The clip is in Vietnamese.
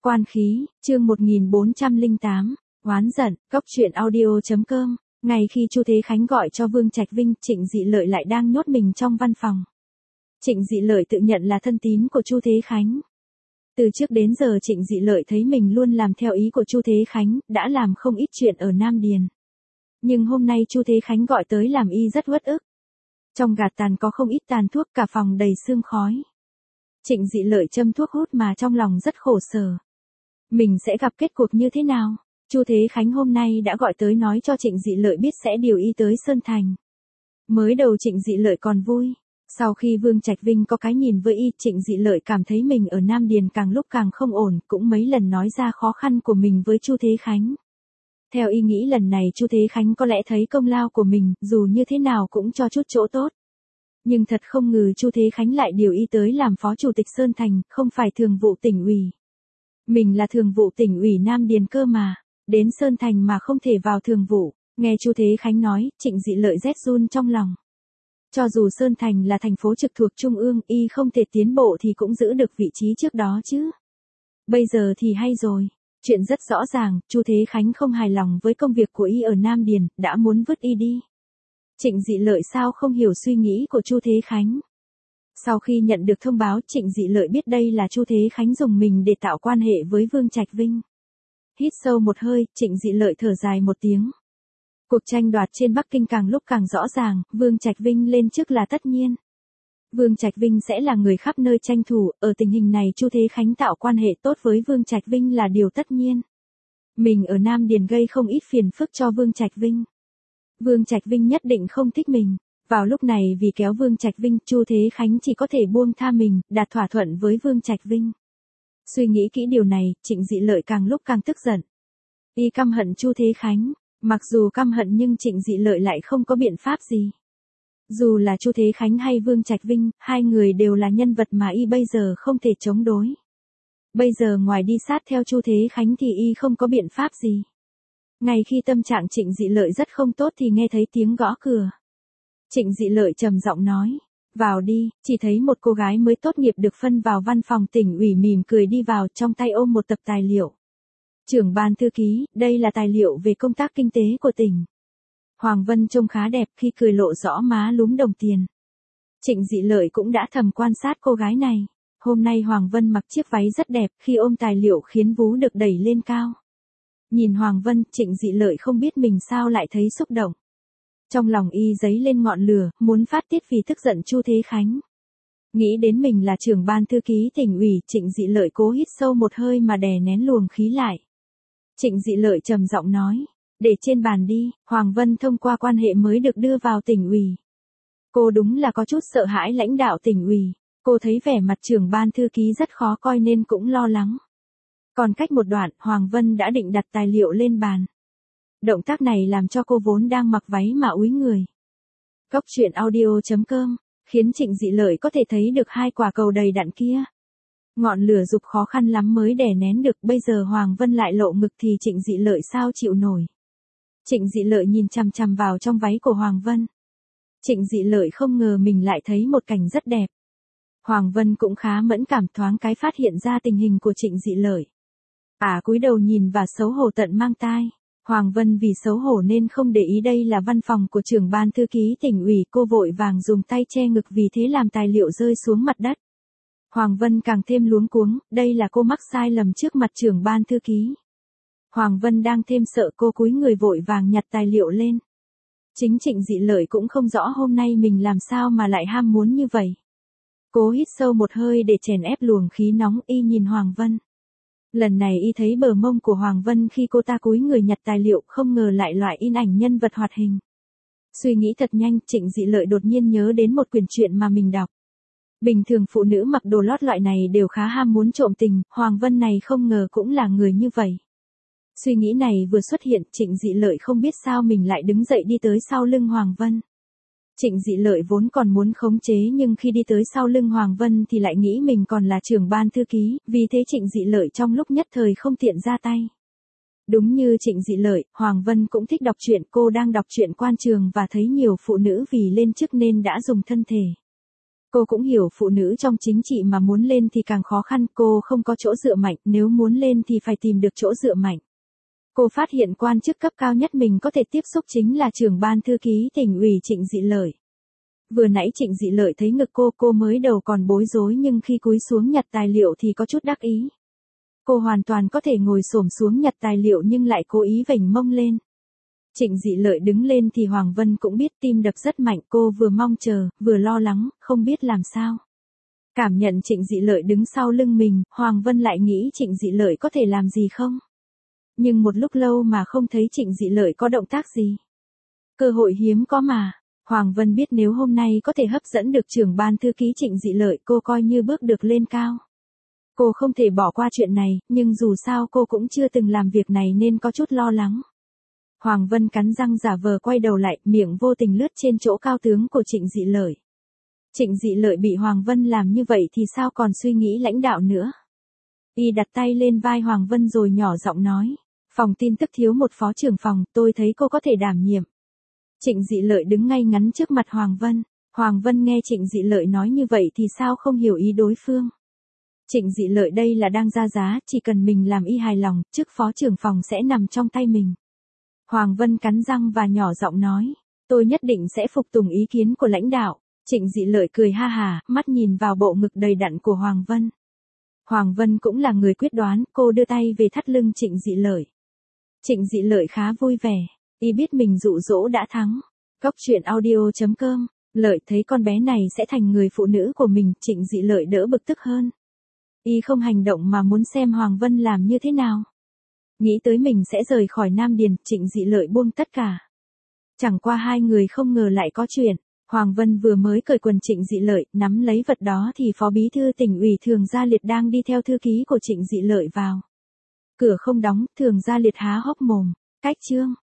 Quan khí, chương 1408, oán giận, cốc truyện audio.com. Ngày khi Chu Thế Khánh gọi cho Vương Trạch Vinh, Trịnh Dị Lợi lại đang nhốt mình trong văn phòng. Trịnh Dị Lợi tự nhận là thân tín của Chu Thế Khánh. Từ trước đến giờ Trịnh Dị Lợi thấy mình luôn làm theo ý của Chu Thế Khánh, đã làm không ít chuyện ở Nam Điền. Nhưng hôm nay Chu Thế Khánh gọi tới làm y rất uất ức. Trong gạt tàn có không ít tàn thuốc, cả phòng đầy sương khói. Trịnh Dị Lợi châm thuốc hút mà trong lòng rất khổ sở. Mình sẽ gặp kết cục như thế nào? Chu Thế Khánh hôm nay đã gọi tới nói cho Trịnh Dị Lợi biết sẽ điều y tới Sơn Thành. Mới đầu Trịnh Dị Lợi còn vui. Sau khi Vương Trạch Vinh có cái nhìn với y, Trịnh Dị Lợi cảm thấy mình ở Nam Điền càng lúc càng không ổn, cũng mấy lần nói ra khó khăn của mình với Chu Thế Khánh. Theo y nghĩ lần này Chu Thế Khánh có lẽ thấy công lao của mình, dù như thế nào cũng cho chút chỗ tốt. Nhưng thật không ngờ Chu Thế Khánh lại điều y tới làm phó chủ tịch Sơn Thành, không phải thường vụ tỉnh ủy. Mình là thường vụ tỉnh ủy Nam Điền cơ mà, đến Sơn Thành mà không thể vào thường vụ. Nghe Chu Thế Khánh nói, Trịnh Dị Lợi rét run trong lòng. Cho dù Sơn Thành là thành phố trực thuộc Trung ương, y không thể tiến bộ thì cũng giữ được vị trí trước đó chứ. Bây giờ thì hay rồi. Chuyện rất rõ ràng, Chu Thế Khánh không hài lòng với công việc của y ở Nam Điền, đã muốn vứt y đi. Trịnh Dị Lợi sao không hiểu suy nghĩ của Chu Thế Khánh. Sau khi nhận được thông báo, Trịnh Dị Lợi biết đây là Chu Thế Khánh dùng mình để tạo quan hệ với Vương Trạch Vinh. Hít sâu một hơi, Trịnh Dị Lợi thở dài một tiếng. Cuộc tranh đoạt trên Bắc Kinh càng lúc càng rõ ràng, Vương Trạch Vinh lên chức là tất nhiên. Vương Trạch Vinh sẽ là người khắp nơi tranh thủ, ở tình hình này Chu Thế Khánh tạo quan hệ tốt với Vương Trạch Vinh là điều tất nhiên. Mình ở Nam Điền gây không ít phiền phức cho Vương Trạch Vinh. Vương Trạch Vinh nhất định không thích mình. Vào lúc này vì kéo Vương Trạch Vinh, Chu Thế Khánh chỉ có thể buông tha mình, đạt thỏa thuận với Vương Trạch Vinh. Suy nghĩ kỹ điều này, Trịnh Dị Lợi càng lúc càng tức giận. Y căm hận Chu Thế Khánh, mặc dù căm hận nhưng Trịnh Dị Lợi lại không có biện pháp gì. Dù là Chu Thế Khánh hay Vương Trạch Vinh, hai người đều là nhân vật mà y bây giờ không thể chống đối. Bây giờ ngoài đi sát theo Chu Thế Khánh thì y không có biện pháp gì. Ngay khi tâm trạng Trịnh Dị Lợi rất không tốt thì nghe thấy tiếng gõ cửa. Trịnh Dị Lợi trầm giọng nói, vào đi. Chỉ thấy một cô gái mới tốt nghiệp được phân vào văn phòng tỉnh ủy mỉm cười đi vào, trong tay ôm một tập tài liệu. Trưởng ban thư ký, đây là tài liệu về công tác kinh tế của tỉnh. Hoàng Vân trông khá đẹp, khi cười lộ rõ má lúm đồng tiền. Trịnh Dị Lợi cũng đã thầm quan sát cô gái này. Hôm nay Hoàng Vân mặc chiếc váy rất đẹp, khi ôm tài liệu khiến vú được đẩy lên cao. Nhìn Hoàng Vân, Trịnh Dị Lợi không biết mình sao lại thấy xúc động. Trong lòng y dấy lên ngọn lửa, muốn phát tiết vì tức giận Chu Thế Khánh. Nghĩ đến mình là trưởng ban thư ký tỉnh ủy, Trịnh Dị Lợi cố hít sâu một hơi mà đè nén luồng khí lại. Trịnh Dị Lợi trầm giọng nói, để trên bàn đi. Hoàng Vân thông qua quan hệ mới được đưa vào tỉnh ủy. Cô đúng là có chút sợ hãi lãnh đạo tỉnh ủy. Cô thấy vẻ mặt trưởng ban thư ký rất khó coi nên cũng lo lắng. Còn cách một đoạn, Hoàng Vân đã định đặt tài liệu lên bàn. Động tác này làm cho cô vốn đang mặc váy mà úi người. Cốc truyện audio.com, khiến Trịnh Dị Lợi có thể thấy được hai quả cầu đầy đặn kia. Ngọn lửa dục khó khăn lắm mới đè nén được, bây giờ Hoàng Vân lại lộ ngực thì Trịnh Dị Lợi sao chịu nổi. Trịnh Dị Lợi nhìn chằm chằm vào trong váy của Hoàng Vân. Trịnh Dị Lợi không ngờ mình lại thấy một cảnh rất đẹp. Hoàng Vân cũng khá mẫn cảm, thoáng cái phát hiện ra tình hình của Trịnh Dị Lợi. Cúi đầu nhìn và xấu hổ tận mang tai. Hoàng Vân vì xấu hổ nên không để ý đây là văn phòng của trưởng ban thư ký tỉnh ủy, cô vội vàng dùng tay che ngực vì thế làm tài liệu rơi xuống mặt đất. Hoàng Vân càng thêm luống cuống, đây là cô mắc sai lầm trước mặt trưởng ban thư ký. Hoàng Vân đang thêm sợ, cô cúi người vội vàng nhặt tài liệu lên. Chính Trịnh Dị Lợi cũng không rõ hôm nay mình làm sao mà lại ham muốn như vậy. Cố hít sâu một hơi để chèn ép luồng khí nóng, y nhìn Hoàng Vân. Lần này y thấy bờ mông của Hoàng Vân khi cô ta cúi người nhặt tài liệu, không ngờ lại loại in ảnh nhân vật hoạt hình. Suy nghĩ thật nhanh, Trịnh Dị Lợi đột nhiên nhớ đến một quyển truyện mà mình đọc. Bình thường phụ nữ mặc đồ lót loại này đều khá ham muốn trộm tình, Hoàng Vân này không ngờ cũng là người như vậy. Suy nghĩ này vừa xuất hiện, Trịnh Dị Lợi không biết sao mình lại đứng dậy đi tới sau lưng Hoàng Vân. Trịnh Dị Lợi vốn còn muốn khống chế nhưng khi đi tới sau lưng Hoàng Vân thì lại nghĩ mình còn là trưởng ban thư ký, vì thế Trịnh Dị Lợi trong lúc nhất thời không tiện ra tay. Đúng như Trịnh Dị Lợi, Hoàng Vân cũng thích đọc truyện, cô đang đọc truyện quan trường và thấy nhiều phụ nữ vì lên chức nên đã dùng thân thể Cô cũng hiểu phụ nữ trong chính trị mà muốn lên thì càng khó khăn, cô không có chỗ dựa mạnh, nếu muốn lên thì phải tìm được chỗ dựa mạnh. Cô phát hiện quan chức cấp cao nhất mình có thể tiếp xúc chính là trưởng ban thư ký tỉnh ủy Trịnh Dị Lợi. Vừa nãy Trịnh Dị Lợi thấy ngực cô mới đầu còn bối rối nhưng khi cúi xuống nhặt tài liệu thì có chút đắc ý. Cô hoàn toàn có thể ngồi xổm xuống nhặt tài liệu nhưng lại cố ý vểnh mông lên. Trịnh Dị Lợi đứng lên thì Hoàng Vân cũng biết, tim đập rất mạnh, cô vừa mong chờ, vừa lo lắng, không biết làm sao. Cảm nhận Trịnh Dị Lợi đứng sau lưng mình, Hoàng Vân lại nghĩ Trịnh Dị Lợi có thể làm gì không? Nhưng một lúc lâu mà không thấy Trịnh Dị Lợi có động tác gì. Cơ hội hiếm có mà. Hoàng Vân biết nếu hôm nay có thể hấp dẫn được trưởng ban thư ký Trịnh Dị Lợi, cô coi như bước được lên cao. Cô không thể bỏ qua chuyện này, nhưng dù sao cô cũng chưa từng làm việc này nên có chút lo lắng. Hoàng Vân cắn răng giả vờ quay đầu lại, miệng vô tình lướt trên chỗ cao tướng của Trịnh Dị Lợi. Trịnh Dị Lợi bị Hoàng Vân làm như vậy thì sao còn suy nghĩ lãnh đạo nữa. Y đặt tay lên vai Hoàng Vân rồi nhỏ giọng nói, phòng tin tức thiếu một phó trưởng phòng, tôi thấy cô có thể đảm nhiệm. Trịnh Dị Lợi đứng ngay ngắn trước mặt Hoàng Vân. Hoàng Vân nghe Trịnh Dị Lợi nói như vậy thì sao không hiểu ý đối phương. Trịnh Dị Lợi đây là đang ra giá, chỉ cần mình làm y hài lòng, chức phó trưởng phòng sẽ nằm trong tay mình. Hoàng Vân cắn răng và nhỏ giọng nói, tôi nhất định sẽ phục tùng ý kiến của lãnh đạo. Trịnh Dị Lợi cười ha hà, mắt nhìn vào bộ ngực đầy đặn của Hoàng Vân. Hoàng Vân cũng là người quyết đoán, cô đưa tay về thắt lưng Trịnh Dị Lợi. Trịnh Dị Lợi khá vui vẻ, y biết mình dụ dỗ đã thắng. Cốc truyện audio.com, Lợi thấy con bé này sẽ thành người phụ nữ của mình, Trịnh Dị Lợi đỡ bực tức hơn. Y không hành động mà muốn xem Hoàng Vân làm như thế nào. Nghĩ tới mình sẽ rời khỏi Nam Điền, Trịnh Dị Lợi buông tất cả. Chẳng qua hai người không ngờ lại có chuyện. Hoàng Vân vừa mới cởi quần Trịnh Dị Lợi, nắm lấy vật đó thì Phó Bí thư Tỉnh ủy Thường Gia Liệt đang đi theo thư ký của Trịnh Dị Lợi vào. Cửa không đóng, Thường Gia Liệt há hốc mồm, cách chương.